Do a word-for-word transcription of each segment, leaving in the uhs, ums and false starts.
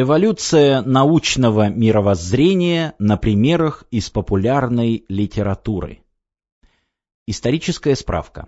Эволюция научного мировоззрения на примерах из популярной литературы. Историческая справка.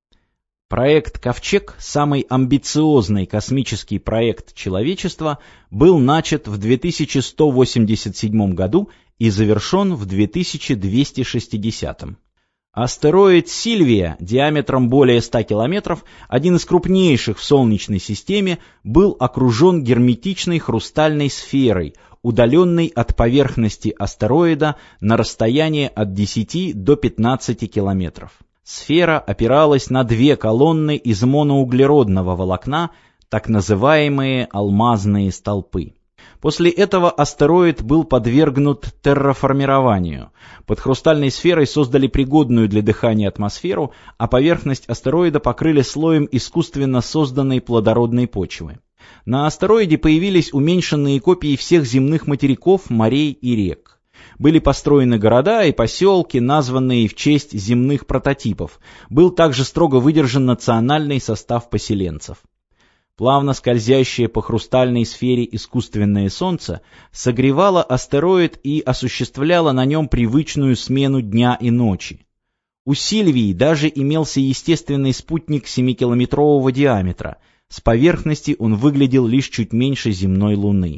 Проект «Ковчег», самый амбициозный космический проект человечества, был начат в две тысячи сто восемьдесят седьмом году и завершен в две тысячи двести шестидесятом. Астероид Сильвия диаметром более ста километров, один из крупнейших в Солнечной системе, был окружен герметичной хрустальной сферой, удаленной от поверхности астероида на расстояние от десяти до пятнадцати километров. Сфера опиралась на две колонны из моноуглеродного волокна, так называемые алмазные столпы. После этого астероид был подвергнут терраформированию. Под хрустальной сферой создали пригодную для дыхания атмосферу, а поверхность астероида покрыли слоем искусственно созданной плодородной почвы. На астероиде появились уменьшенные копии всех земных материков, морей и рек. Были построены города и поселки, названные в честь земных прототипов. Был также строго выдержан национальный состав поселенцев. Плавно скользящее по хрустальной сфере искусственное Солнце согревало астероид и осуществляло на нем привычную смену дня и ночи. У Сильвии даже имелся естественный спутник семикилометрового диаметра. С поверхности он выглядел лишь чуть меньше земной Луны.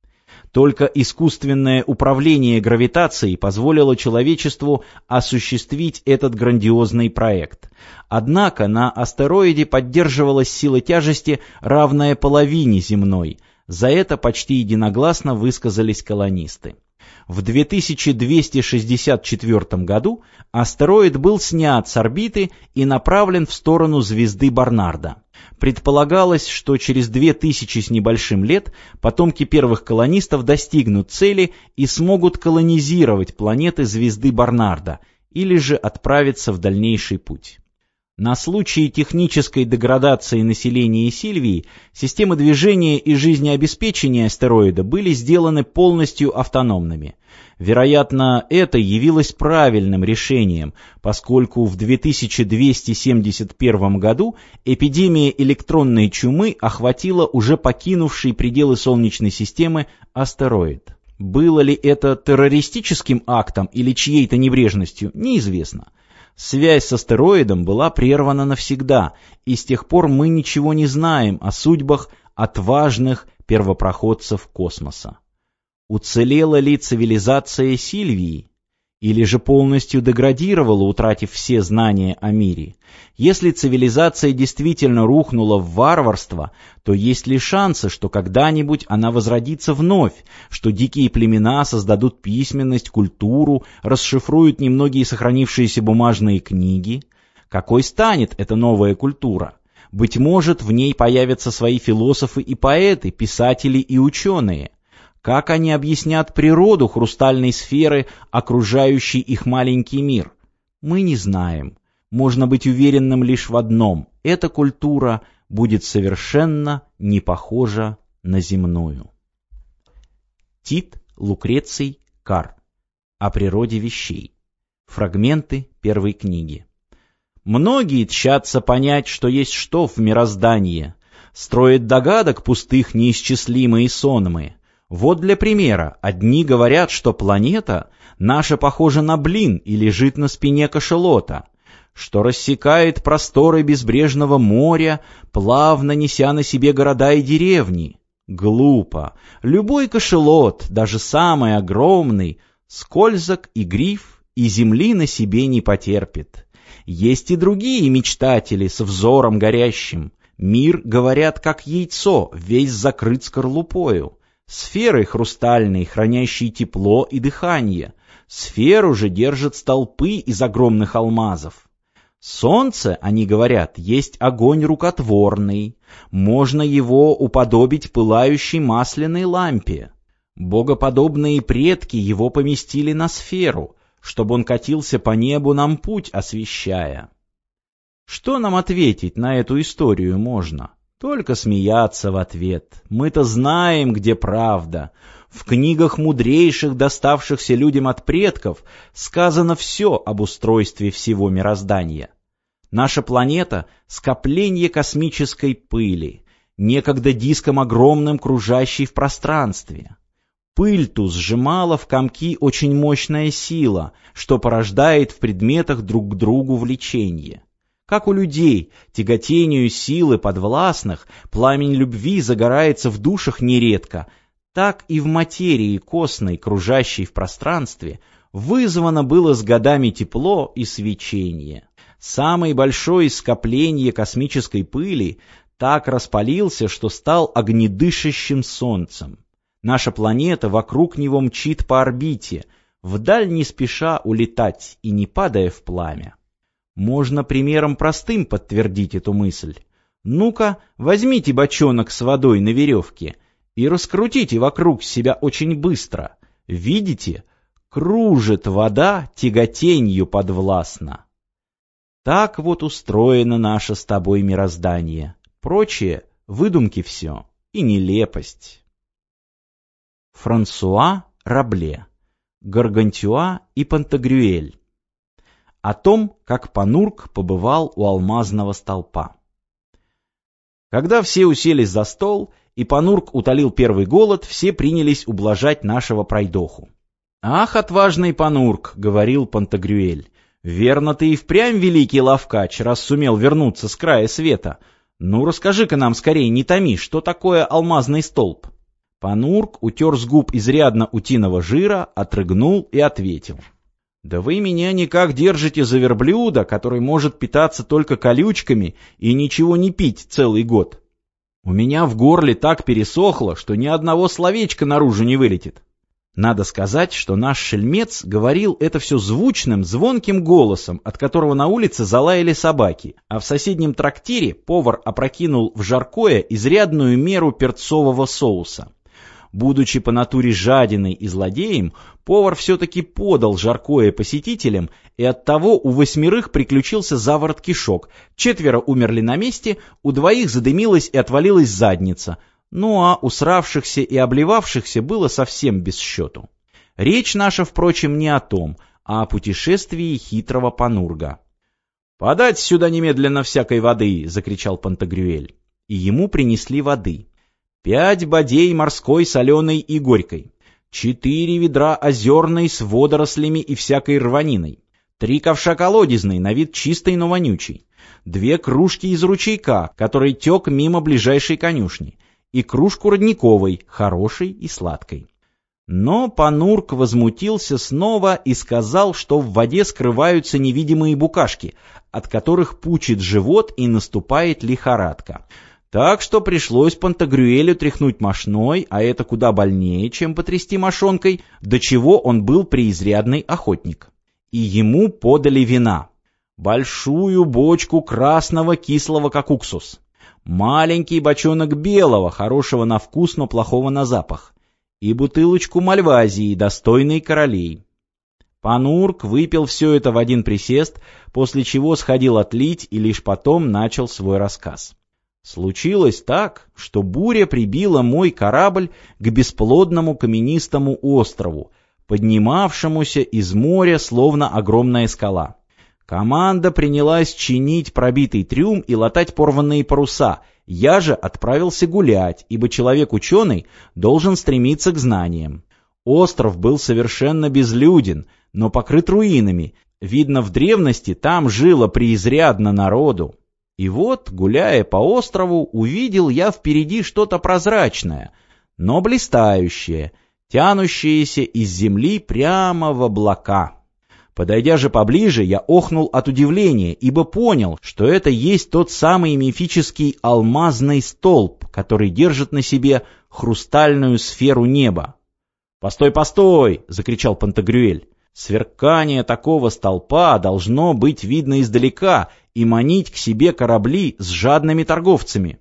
Только искусственное управление гравитацией позволило человечеству осуществить этот грандиозный проект. Однако на астероиде поддерживалась сила тяжести, равная половине земной. За это почти единогласно высказались колонисты. В две тысячи двести шестьдесят четвёртом году астероид был снят с орбиты и направлен в сторону звезды Барнарда. Предполагалось, что через две тысячи с небольшим лет потомки первых колонистов достигнут цели и смогут колонизировать планеты звезды Барнарда или же отправиться в дальнейший путь. На случай технической деградации населения Сильвии системы движения и жизнеобеспечения астероида были сделаны полностью автономными. Вероятно, это явилось правильным решением, поскольку в две тысячи двести семьдесят первом году эпидемия электронной чумы охватила уже покинувший пределы Солнечной системы астероид. Было ли это террористическим актом или чьей-то небрежностью, неизвестно. Связь с астероидом была прервана навсегда, и с тех пор мы ничего не знаем о судьбах отважных первопроходцев космоса. Уцелела ли цивилизация Сильвии? Или же полностью деградировала, утратив все знания о мире? Если цивилизация действительно рухнула в варварство, то есть ли шансы, что когда-нибудь она возродится вновь, что дикие племена создадут письменность, культуру, расшифруют немногие сохранившиеся бумажные книги? Какой станет эта новая культура? Быть может, в ней появятся свои философы и поэты, писатели и ученые. Как они объяснят природу хрустальной сферы, окружающей их маленький мир? Мы не знаем. Можно быть уверенным лишь в одном – эта культура будет совершенно не похожа на земную. Тит Лукреций Кар. О природе вещей. Фрагменты первой книги. Многие тщатся понять, что есть что в мироздании. Строят догадок пустых неисчислимые сонмы. Вот для примера, одни говорят, что планета наша похожа на блин и лежит на спине кашалота, что рассекает просторы безбрежного моря, плавно неся на себе города и деревни. Глупо. Любой кашалот, даже самый огромный, скользок и гриф, и земли на себе не потерпит. Есть и другие мечтатели с взором горящим. Мир, говорят, как яйцо, весь закрыт скорлупою. Сферы хрустальные, хранящие тепло и дыхание. Сферу же держат столпы из огромных алмазов. Солнце, они говорят, есть огонь рукотворный. Можно его уподобить пылающей масляной лампе. Богоподобные предки его поместили на сферу, чтобы он катился по небу нам путь освещая. Что нам ответить на эту историю можно? Только смеяться в ответ. Мы-то знаем, где правда. В книгах мудрейших, доставшихся людям от предков, сказано все об устройстве всего мироздания. Наша планета — скопление космической пыли. некогда диском огромным, кружащий в пространстве. Пыль ту сжимала в комки очень мощная сила, что порождает в предметах друг к другу влечение. Как у людей, тяготению силы подвластных, пламень любви загорается в душах нередко, так и в материи костной, кружащей в пространстве, вызвано было с годами тепло и свечение. Самое большое скопление космической пыли так распалился, что стал огнедышащим солнцем. Наша планета вокруг него мчит по орбите, вдаль не спеша улетать и не падая в пламя. Можно примером простым подтвердить эту мысль. Ну-ка, возьмите бочонок с водой на веревке и раскрутите вокруг себя очень быстро. Видите? Кружит вода тяготенью подвластна. Так вот устроено наше с тобой мироздание. Прочее — выдумки все и нелепость. Франсуа Рабле. Гаргантюа и Пантагрюэль. О том, как Панурк побывал у алмазного столпа. Когда все уселись за стол, и Панурк утолил первый голод, все принялись ублажать нашего пройдоху. «Ах, отважный Панурк!» — говорил Пантагрюэль. «Верно, ты и впрямь великий ловкач, раз сумел вернуться с края света. Ну, расскажи-ка нам скорее, не томи, что такое алмазный столб?» Панурк утер с губ изрядно утиного жира, отрыгнул и ответил. «Да вы меня никак держите за верблюда, который может питаться только колючками и ничего не пить целый год. У меня в горле так пересохло, что ни одного словечка наружу не вылетит». Надо сказать, что наш шельмец говорил это все звучным, звонким голосом, от которого на улице залаяли собаки, а в соседнем трактире повар опрокинул в жаркое изрядную меру перцового соуса. Будучи по натуре жадиной и злодеем, повар все-таки подал жаркое посетителям, и оттого у восьмерых приключился заворот кишок, четверо умерли на месте, у двоих задымилась и отвалилась задница, ну а усравшихся и обливавшихся было совсем без счету. Речь наша, впрочем, не о том, а о путешествии хитрого Панурга. «Подать сюда немедленно всякой воды!» — закричал Пантагрюэль. И ему принесли воды. Пять бодей морской соленой и горькой, четыре ведра озерной с водорослями и всякой рваниной, три ковша колодезной, на вид чистой, но вонючей, две кружки из ручейка, который тек мимо ближайшей конюшни, и кружку родниковой, хорошей и сладкой. Но Панурк возмутился снова и сказал, что в воде скрываются невидимые букашки, от которых пучит живот и наступает лихорадка. Так что пришлось Пантагрюэлю тряхнуть мошной, а это куда больнее, чем потрясти мошонкой, до чего он был преизрядный охотник. И ему подали вина. Большую бочку красного кислого, как уксус. Маленький бочонок белого, хорошего на вкус, но плохого на запах. И бутылочку мальвазии, достойной королей. Панурк выпил все это в один присест, после чего сходил отлить и лишь потом начал свой рассказ. Случилось так, что буря прибила мой корабль к бесплодному каменистому острову, поднимавшемуся из моря словно огромная скала. Команда принялась чинить пробитый трюм и латать порванные паруса. Я же отправился гулять, ибо человек-ученый должен стремиться к знаниям. Остров был совершенно безлюден, но покрыт руинами. Видно, в древности там жило преизрядно народу. И вот, гуляя по острову, увидел я впереди что-то прозрачное, но блистающее, тянущееся из земли прямо в облака. Подойдя же поближе, я охнул от удивления, ибо понял, что это есть тот самый мифический алмазный столб, который держит на себе хрустальную сферу неба. «Постой, постой!» — закричал Пантагрюэль. «Сверкание такого столпа должно быть видно издалека и манить к себе корабли с жадными торговцами».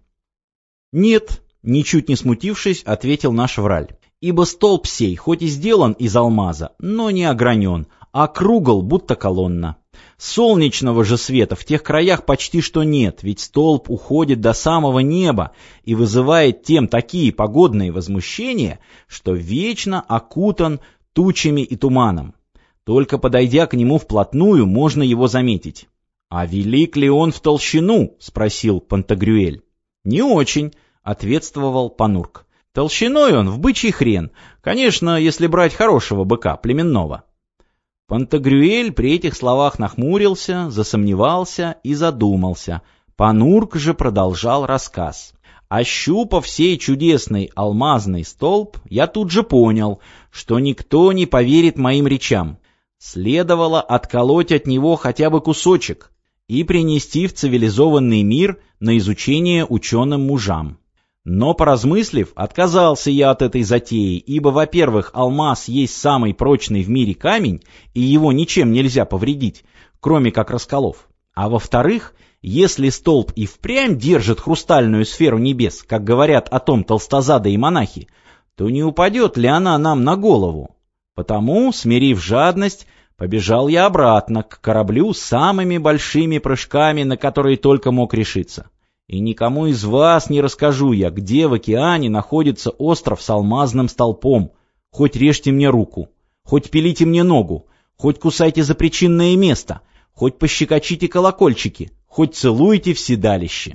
«Нет», — ничуть не смутившись, ответил наш враль, «ибо столб сей хоть и сделан из алмаза, но не огранен, а кругл, будто колонна. Солнечного же света в тех краях почти что нет, ведь столб уходит до самого неба и вызывает тем такие погодные возмущения, что вечно окутан тучами и туманом. Только подойдя к нему вплотную, можно его заметить». «А велик ли он в толщину?» — спросил Пантагрюэль. «Не очень», — ответствовал Панурк. «Толщиной он в бычий хрен, конечно, если брать хорошего быка, племенного». Пантагрюэль при этих словах нахмурился, засомневался и задумался. Панурк же продолжал рассказ. Ощупав сей чудесный алмазный столб, я тут же понял, что никто не поверит моим речам. Следовало отколоть от него хотя бы кусочек и принести в цивилизованный мир на изучение ученым мужам. Но, поразмыслив, отказался я от этой затеи, ибо, во-первых, алмаз есть самый прочный в мире камень, и его ничем нельзя повредить, кроме как расколов. А во-вторых, если столб и впрямь держит хрустальную сферу небес, как говорят о том толстозадые монахи, то не упадет ли она нам на голову? Потому, смирив жадность, побежал я обратно к кораблю с самыми большими прыжками, на которые только мог решиться. И никому из вас не расскажу я, где в океане находится остров с алмазным столпом. Хоть режьте мне руку, хоть пилите мне ногу, хоть кусайте за причинное место, хоть пощекочите колокольчики, хоть целуйте в седалище.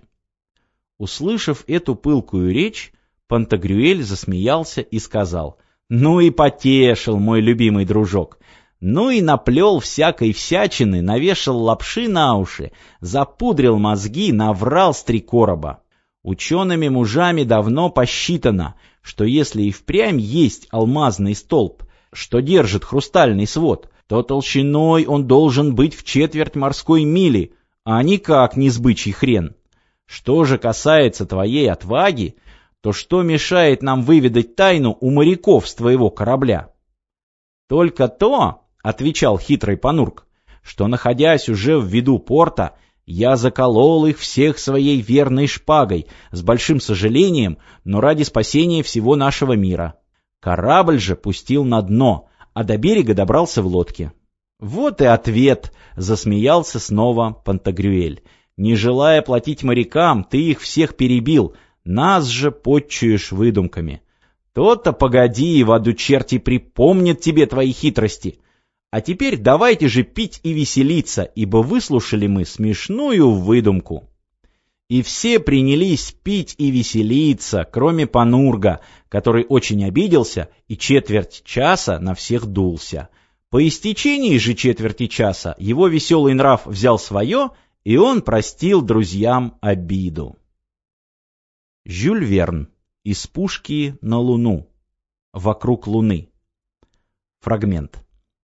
Услышав эту пылкую речь, Пантагрюэль засмеялся и сказал: «Ну и потешил, мой любимый дружок. Ну и наплел всякой всячины, навешал лапши на уши, запудрил мозги, наврал с три короба. Учеными мужами давно посчитано, что если и впрямь есть алмазный столб, что держит хрустальный свод, то толщиной он должен быть в четверть морской мили, а никак не с бычий хрен. Что же касается твоей отваги, то что мешает нам выведать тайну у моряков с твоего корабля?» «Только то, — отвечал хитрый Панурк, — что, находясь уже в виду порта, я заколол их всех своей верной шпагой, с большим сожалением, но ради спасения всего нашего мира. Корабль же пустил на дно, а до берега добрался в лодке». «Вот и ответ, — засмеялся снова Пантагрюэль. Не желая платить морякам, ты их всех перебил, нас же подчуешь выдумками. То-то погоди, в аду черти припомнят тебе твои хитрости. А теперь давайте же пить и веселиться, ибо выслушали мы смешную выдумку». И все принялись пить и веселиться, кроме Панурга, который очень обиделся и четверть часа на всех дулся. По истечении же четверти часа его веселый нрав взял свое, и он простил друзьям обиду. Жюль Верн. Из пушки на Луну. Вокруг Луны. Фрагмент.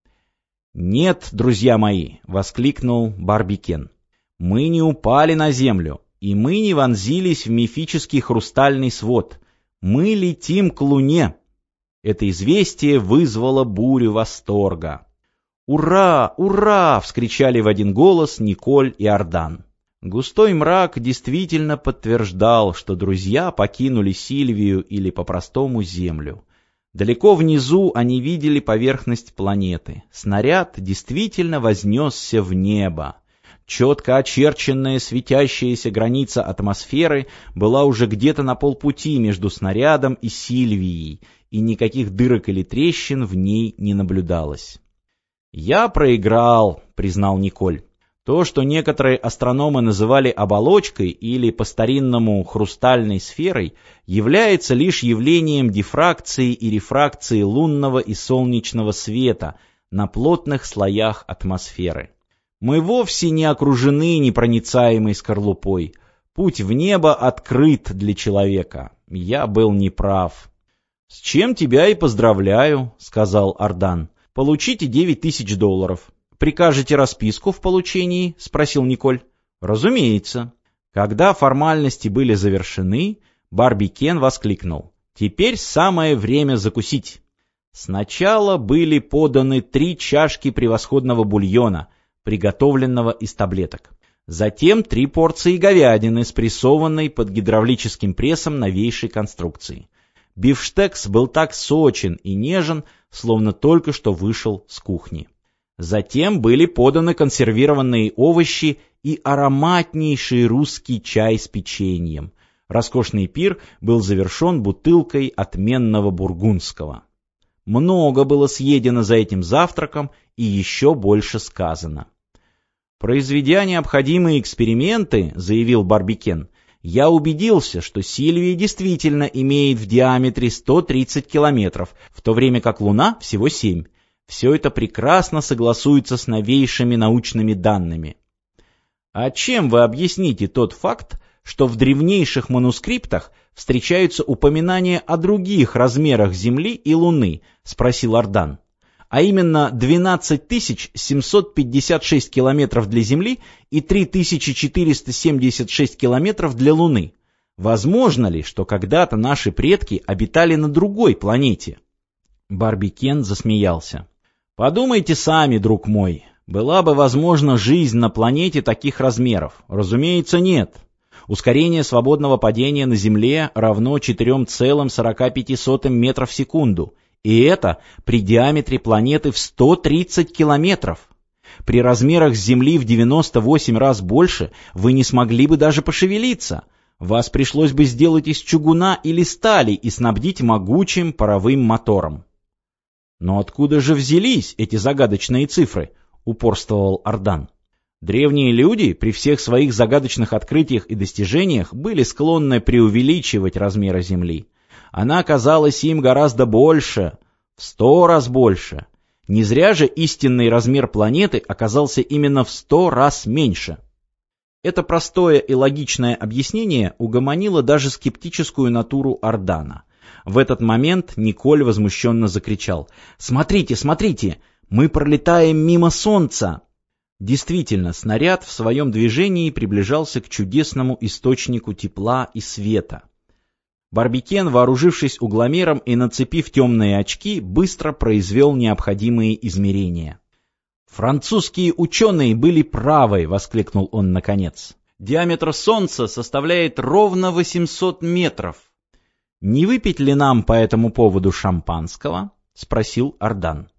«Нет, друзья мои!» — воскликнул Барбикен. «Мы не упали на землю, и мы не вонзились в мифический хрустальный свод. Мы летим к Луне!» Это известие вызвало бурю восторга. «Ура! Ура!» — вскричали в один голос Николь и Ардан. Густой мрак действительно подтверждал, что друзья покинули Сильвию или по-простому Землю. Далеко внизу они видели поверхность планеты. Снаряд действительно вознесся в небо. Четко очерченная светящаяся граница атмосферы была уже где-то на полпути между снарядом и Сильвией, и никаких дырок или трещин в ней не наблюдалось. «Я проиграл», — признал Николь. То, что некоторые астрономы называли оболочкой или по-старинному хрустальной сферой, является лишь явлением дифракции и рефракции лунного и солнечного света на плотных слоях атмосферы. Мы вовсе не окружены непроницаемой скорлупой. Путь в небо открыт для человека. Я был неправ. «С чем тебя и поздравляю», — сказал Ардан. «Получите девять тысяч долларов». «Прикажете расписку в получении?» — спросил Николь. «Разумеется». Когда формальности были завершены, Барбикен воскликнул: «Теперь самое время закусить». Сначала были поданы три чашки превосходного бульона, приготовленного из таблеток. Затем три порции говядины, спрессованной под гидравлическим прессом новейшей конструкции. Бифштекс был так сочен и нежен, словно только что вышел с кухни. Затем были поданы консервированные овощи и ароматнейший русский чай с печеньем. Роскошный пир был завершен бутылкой отменного бургундского. Много было съедено за этим завтраком и еще больше сказано. «Произведя необходимые эксперименты, — заявил Барбикен, — Я убедился, что Сильвия действительно имеет в диаметре сто тридцать километров, в то время как Луна всего семь. Все это прекрасно согласуется с новейшими научными данными. А чем вы объясните тот факт, что в древнейших манускриптах встречаются упоминания о других размерах Земли и Луны, спросил Ардан, а именно двенадцать тысяч семьсот пятьдесят шесть километров для Земли и три тысячи четыреста семьдесят шесть километров для Луны. Возможно ли, что когда-то наши предки обитали на другой планете? Барби-Кен засмеялся. Подумайте сами, друг мой, была бы возможна жизнь на планете таких размеров? Разумеется, нет. Ускорение свободного падения на Земле равно четыре целых сорок пять сотых метров в секунду. И это при диаметре планеты в сто тридцать километров. При размерах Земли в девяносто восемь раз больше вы не смогли бы даже пошевелиться. Вас пришлось бы сделать из чугуна или стали и снабдить могучим паровым мотором. Но откуда же взялись эти загадочные цифры? Упорствовал Ардан. Древние люди при всех своих загадочных открытиях и достижениях были склонны преувеличивать размеры Земли. Она казалась им гораздо больше, в сто раз больше. Не зря же истинный размер планеты оказался именно в сто раз меньше. Это простое и логичное объяснение угомонило даже скептическую натуру Ардана. В этот момент Николь возмущенно закричал: «Смотрите, смотрите, мы пролетаем мимо Солнца!» Действительно, снаряд в своем движении приближался к чудесному источнику тепла и света. Барби-Кен, вооружившись угломером и нацепив темные очки, быстро произвел необходимые измерения. «Французские ученые были правы!» — воскликнул он наконец. «Диаметр Солнца составляет ровно восемьсот метров. Не выпить ли нам по этому поводу шампанского?» — спросил Ардан.